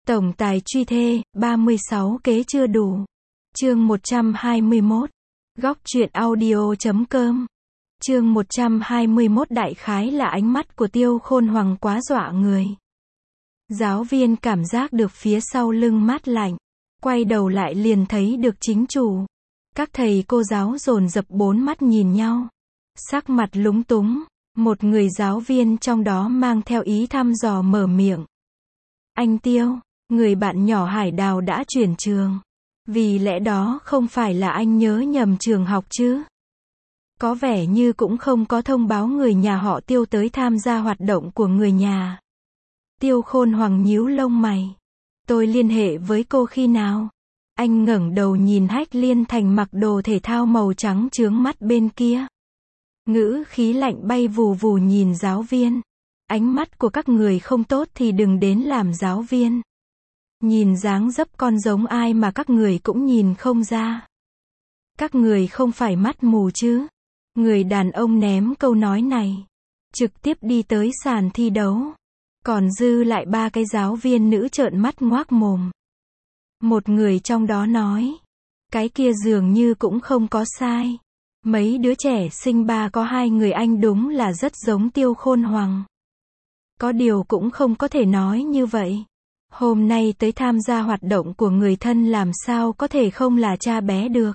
Tổng tài truy thê, 36 kế chưa đủ. Chương 121. Góc truyện audio.com. Chương 121. Đại khái là ánh mắt của Tiêu Khôn Hoàng quá dọa người. Giáo viên cảm giác được phía sau lưng mát lạnh, quay đầu lại liền thấy được chính chủ. Các thầy cô giáo dồn dập bốn mắt nhìn nhau, sắc mặt lúng túng. Một người giáo viên trong đó mang theo ý thăm dò mở miệng. Anh Tiêu, người bạn nhỏ Hải Đào đã chuyển trường. Vì lẽ đó không phải là anh nhớ nhầm trường học chứ? Có vẻ như cũng không có thông báo người nhà họ Tiêu tới tham gia hoạt động của người nhà. Tiêu Khôn Hoàng nhíu lông mày. Tôi liên hệ với cô khi nào? Anh ngẩng đầu nhìn Hách Liên Thành mặc đồ thể thao màu trắng chướng mắt bên kia. Ngữ khí lạnh bay vù vù nhìn giáo viên. Ánh mắt của các người không tốt thì đừng đến làm giáo viên. Nhìn dáng dấp con giống ai mà các người cũng nhìn không ra. Các người không phải mắt mù chứ? Người đàn ông ném câu nói này, trực tiếp đi tới sàn thi đấu. Còn dư lại ba cái giáo viên nữ trợn mắt ngoác mồm. Một người trong đó nói, cái kia dường như cũng không có sai. Mấy đứa trẻ sinh ba có hai người anh đúng là rất giống Tiêu Khôn Hoàng. Có điều cũng không có thể nói như vậy. Hôm nay tới tham gia hoạt động của người thân làm sao có thể không là cha bé được.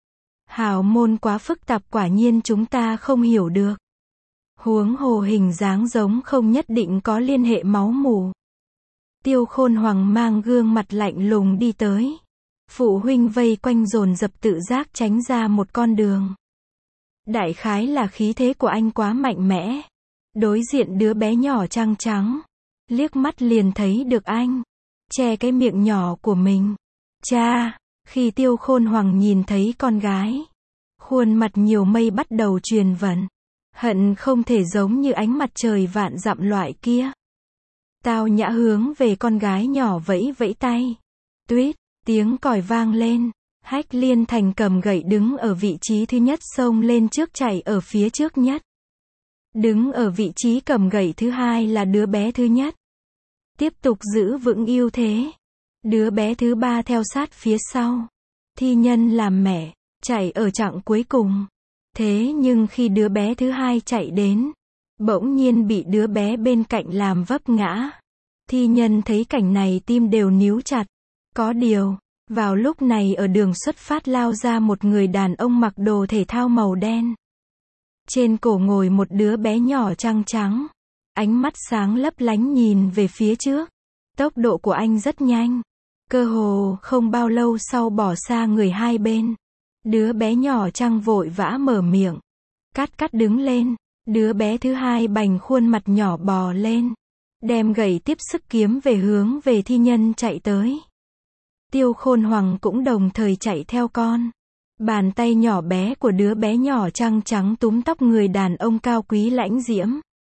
Hào môn quá phức tạp, quả nhiên chúng ta không hiểu được. Huống hồ hình dáng giống không nhất định có liên hệ máu mủ. Tiêu Khôn Hoàng mang gương mặt lạnh lùng đi tới. Phụ huynh vây quanh dồn dập tự giác tránh ra một con đường. Đại khái là khí thế của anh quá mạnh mẽ. Đối diện đứa bé nhỏ trăng trắng, liếc mắt liền thấy được anh che cái miệng nhỏ của mình. Cha, khi Tiêu Khôn Hoàng nhìn thấy con gái, khuôn mặt nhiều mây bắt đầu truyền vần. Hận không thể giống như ánh mặt trời vạn dặm loại kia. Tao nhã hướng về con gái nhỏ vẫy vẫy tay. Tuýt, tiếng còi vang lên. Hách Liên Thành cầm gậy đứng ở vị trí thứ nhất xông lên trước chạy ở phía trước nhất. Đứng ở vị trí cầm gậy thứ hai là đứa bé thứ nhất. Tiếp tục giữ vững ưu thế. Đứa bé thứ ba theo sát phía sau. Thi Nhân làm mẹ, chạy ở chặng cuối cùng. Thế nhưng khi đứa bé thứ hai chạy đến, bỗng nhiên bị đứa bé bên cạnh làm vấp ngã. Thi Nhân thấy cảnh này tim đều níu chặt. Có điều, vào lúc này ở đường xuất phát lao ra một người đàn ông mặc đồ thể thao màu đen. Trên cổ ngồi một đứa bé nhỏ trăng trắng. Ánh mắt sáng lấp lánh nhìn về phía trước. Tốc độ của anh rất nhanh. Cơ hồ không bao lâu sau bỏ xa người hai bên. Đứa bé nhỏ trăng vội vã mở miệng. Cắt đứng lên. Đứa bé thứ hai bành khuôn mặt nhỏ bò lên. Đem gậy tiếp sức kiếm về hướng về Thi Nhân chạy tới. Tiêu Khôn Hoàng cũng đồng thời chạy theo con. Bàn tay nhỏ bé của đứa bé nhỏ trăng trắng túm tóc người đàn ông cao quý lãnh diễm.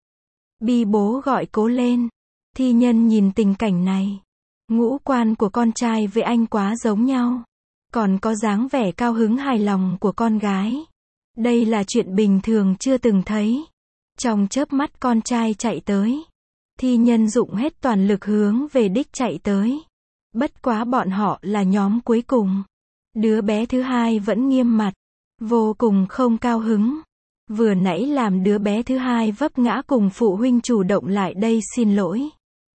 Bi bố gọi cố lên. Thi Nhân nhìn tình cảnh này. Ngũ quan của con trai với anh quá giống nhau. Còn có dáng vẻ cao hứng hài lòng của con gái. Đây là chuyện bình thường chưa từng thấy. Trong chớp mắt con trai chạy tới. Thi Nhân dụng hết toàn lực hướng về đích chạy tới. Bất quá bọn họ là nhóm cuối cùng. Đứa bé thứ hai vẫn nghiêm mặt, vô cùng không cao hứng. Vừa nãy làm đứa bé thứ hai vấp ngã cùng phụ huynh chủ động lại đây xin lỗi.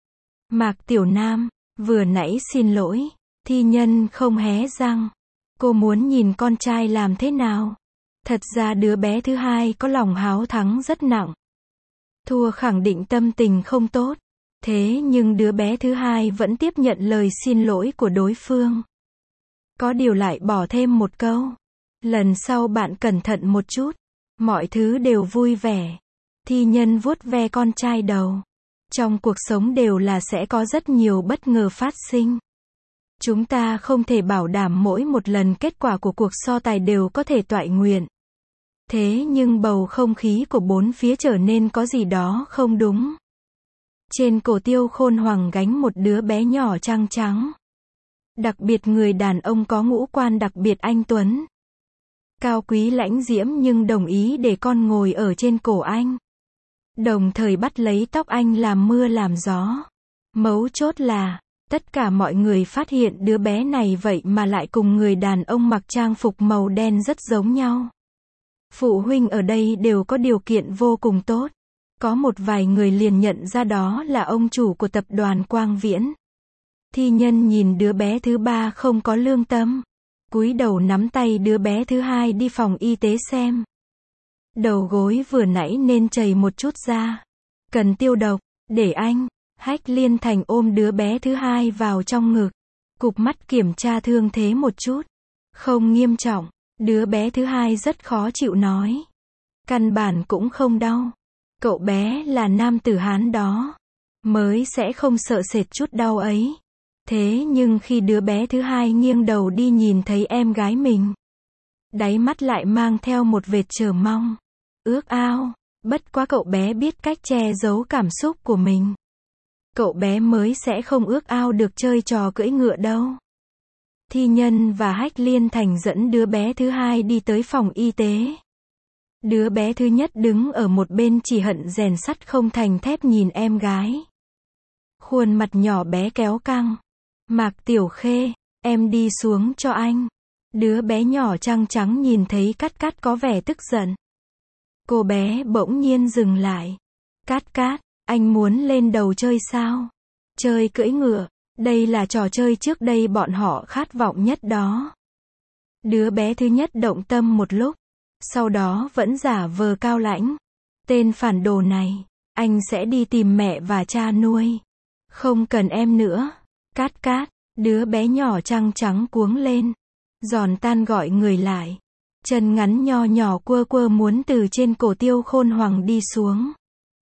Mạc Tiểu Nam, vừa nãy xin lỗi. Thi Nhân không hé răng. Cô muốn nhìn con trai làm thế nào. Thật ra đứa bé thứ hai có lòng háo thắng rất nặng. Thua khẳng định tâm tình không tốt. Thế nhưng đứa bé thứ hai vẫn tiếp nhận lời xin lỗi của đối phương. Có điều lại bỏ thêm một câu. Lần sau bạn cẩn thận một chút. Mọi thứ đều vui vẻ. Thi Nhân vuốt ve con trai đầu. Trong cuộc sống đều là sẽ có rất nhiều bất ngờ phát sinh. Chúng ta không thể bảo đảm mỗi một lần kết quả của cuộc so tài đều có thể toại nguyện. Thế nhưng bầu không khí của bốn phía trở nên có gì đó không đúng. Trên cổ Tiêu Khôn Hoàng gánh một đứa bé nhỏ trăng trắng. Đặc biệt người đàn ông có ngũ quan đặc biệt anh tuấn. Cao quý lãnh diễm nhưng đồng ý để con ngồi ở trên cổ anh. Đồng thời bắt lấy tóc anh làm mưa làm gió. Mấu chốt là, Tất cả mọi người phát hiện đứa bé này vậy mà lại cùng người đàn ông mặc trang phục màu đen rất giống nhau. Phụ huynh ở đây đều có điều kiện vô cùng tốt. Có một vài người liền nhận ra đó là ông chủ của tập đoàn Quang Viễn. Thi Nhân nhìn đứa bé thứ ba không có lương tâm. Cúi đầu nắm tay đứa bé thứ hai đi phòng y tế xem. Đầu gối vừa nãy nên chảy một chút ra. Cần tiêu độc, để anh. Hách Liên Thành ôm đứa bé thứ hai vào trong ngực. Cụp mắt kiểm tra thương thế một chút. Không nghiêm trọng. Đứa bé thứ hai rất khó chịu nói. Căn bản cũng không đau. Cậu bé là nam tử Hán đó. Mới sẽ không sợ sệt chút đau ấy. Thế nhưng khi đứa bé thứ hai nghiêng đầu đi nhìn thấy em gái mình. Đáy mắt lại mang theo một vệt chờ mong. Ước ao. Bất quá cậu bé biết cách che giấu cảm xúc của mình. Cậu bé mới sẽ không ước ao được chơi trò cưỡi ngựa đâu. Thi Nhân và Hách Liên Thành dẫn đứa bé thứ hai đi tới phòng y tế. Đứa bé thứ nhất đứng ở một bên chỉ hận rèn sắt không thành thép nhìn em gái. Khuôn mặt nhỏ bé kéo căng. Mạc Tiểu Khê, em đi xuống cho anh. Đứa bé nhỏ trăng trắng nhìn thấy Cát Cát có vẻ tức giận. Cô bé bỗng nhiên dừng lại. Cát Cát, anh muốn lên đầu chơi sao? Chơi cưỡi ngựa, đây là trò chơi trước đây bọn họ khát vọng nhất đó. Đứa bé thứ nhất động tâm một lúc. Sau đó vẫn giả vờ cao lãnh. Tên phản đồ này, anh sẽ đi tìm mẹ và cha nuôi. Không cần em nữa. Cát Cát, đứa bé nhỏ trăng trắng cuống lên. Giòn tan gọi người lại. Chân ngắn nho nhỏ quơ quơ muốn từ trên cổ Tiêu Khôn Hoàng đi xuống.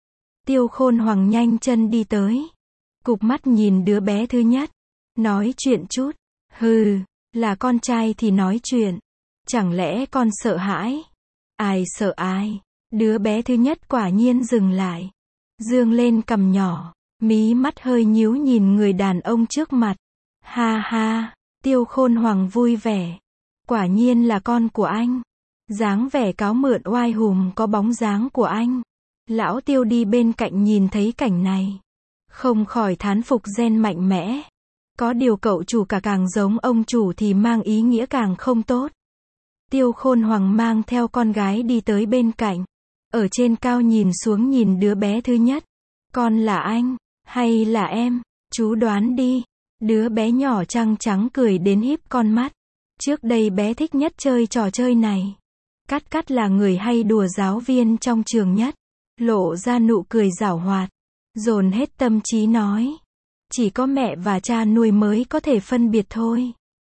Tiêu Khôn Hoàng nhanh chân đi tới. Cụp mắt nhìn đứa bé thứ nhất. Nói chuyện chút. Hừ, là con trai thì nói chuyện. Chẳng lẽ con sợ hãi? Ai sợ ai? Đứa bé thứ nhất quả nhiên dừng lại. Dương lên cằm nhỏ. Mí mắt hơi nhíu nhìn người đàn ông trước mặt. Ha ha, Tiêu Khôn Hoàng vui vẻ. Quả nhiên là con của anh. Dáng vẻ cáo mượn oai hùm có bóng dáng của anh. Lão Tiêu đi bên cạnh nhìn thấy cảnh này. Không khỏi thán phục gen mạnh mẽ. Có điều cậu chủ cả càng giống ông chủ thì mang ý nghĩa càng không tốt. Tiêu Khôn Hoàng mang theo con gái đi tới bên cạnh. Ở trên cao nhìn xuống nhìn đứa bé thứ nhất. Con là anh, hay là em? Chú đoán đi. Đứa bé nhỏ trăng trắng cười đến híp con mắt. Trước đây bé thích nhất chơi trò chơi này. Cát Cát là người hay đùa giáo viên trong trường nhất. Lộ ra nụ cười giảo hoạt. Dồn hết tâm trí nói. Chỉ có mẹ và cha nuôi mới có thể phân biệt thôi.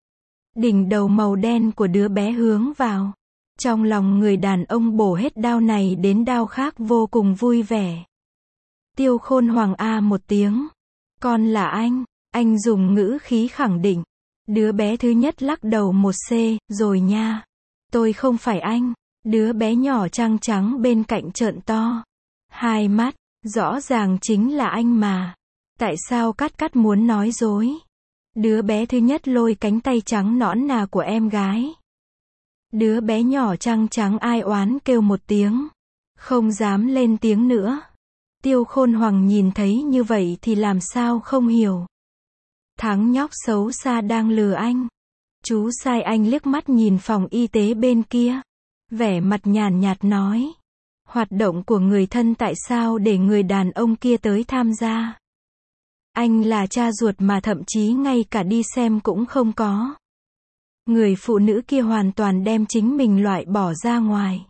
Đỉnh đầu màu đen của đứa bé hướng vào. Trong lòng người đàn ông bổ hết đao này đến đao khác vô cùng vui vẻ. Tiêu Khôn Hoàng a một tiếng. Con là anh dùng ngữ khí khẳng định. Đứa bé thứ nhất lắc đầu một c, rồi nha. Tôi không phải anh. Đứa bé nhỏ trăng trắng bên cạnh trợn to. Hai mắt, rõ ràng chính là anh mà. Tại sao Cát Cát muốn nói dối? Đứa bé thứ nhất lôi cánh tay trắng nõn nà của em gái. Đứa bé nhỏ trăng trắng ai oán kêu một tiếng. Không dám lên tiếng nữa. Tiêu Khôn Hoàng nhìn thấy như vậy thì làm sao không hiểu. Thằng nhóc xấu xa đang lừa anh. Chú sai anh liếc mắt nhìn phòng y tế bên kia. Vẻ mặt nhàn nhạt nói. Hoạt động của người thân tại sao để người đàn ông kia tới tham gia? Anh là cha ruột mà thậm chí ngay cả đi xem cũng không có. Người phụ nữ kia hoàn toàn đem chính mình loại bỏ ra ngoài.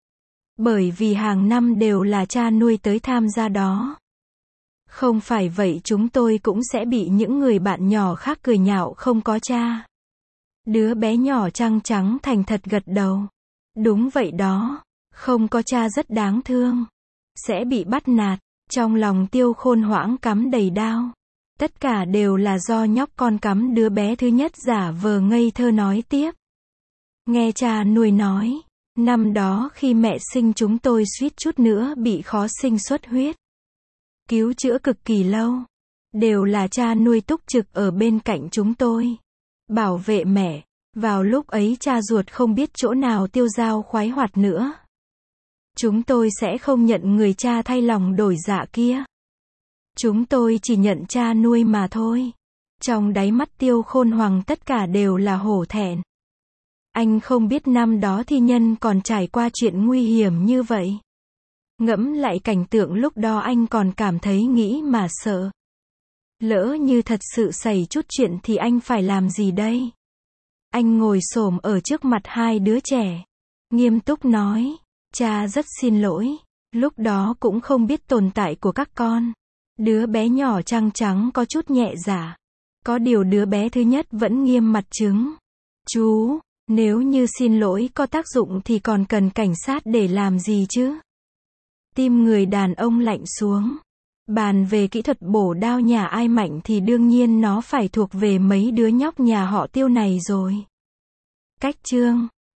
Bởi vì hàng năm đều là cha nuôi tới tham gia đó. Không phải vậy chúng tôi cũng sẽ bị những người bạn nhỏ khác cười nhạo không có cha. Đứa bé nhỏ trăng trắng thành thật gật đầu. Đúng vậy đó. Không có cha rất đáng thương. Sẽ bị bắt nạt. Trong lòng Tiêu Khôn Hoảng cắm đầy đao. Tất cả đều là do nhóc con cắm đứa bé thứ nhất giả vờ ngây thơ nói tiếp. Nghe cha nuôi nói. Năm đó khi mẹ sinh chúng tôi suýt chút nữa bị khó sinh xuất huyết. Cứu chữa cực kỳ lâu. Đều là cha nuôi túc trực ở bên cạnh chúng tôi. Bảo vệ mẹ. Vào lúc ấy cha ruột không biết chỗ nào tiêu dao khoái hoạt nữa. Chúng tôi sẽ không nhận người cha thay lòng đổi dạ kia. Chúng tôi chỉ nhận cha nuôi mà thôi. Trong đáy mắt Tiêu Khôn Hoàng tất cả đều là hổ thẹn. Anh không biết năm đó thi nhân còn trải qua chuyện nguy hiểm như vậy. Ngẫm lại cảnh tượng lúc đó anh còn cảm thấy nghĩ mà sợ. Lỡ như thật sự xảy chút chuyện thì anh phải làm gì đây? Anh ngồi xổm ở trước mặt hai đứa trẻ. Nghiêm túc nói, cha rất xin lỗi. Lúc đó cũng không biết tồn tại của các con. Đứa bé nhỏ trăng trắng có chút nhẹ dạ. Có điều đứa bé thứ nhất vẫn nghiêm mặt trứng. Chú, nếu như xin lỗi có tác dụng thì còn cần cảnh sát để làm gì chứ? Tim người đàn ông lạnh xuống. Bàn về kỹ thuật bổ đao nhà ai mạnh thì đương nhiên nó phải thuộc về mấy đứa nhóc nhà họ Tiêu này rồi. Cách chương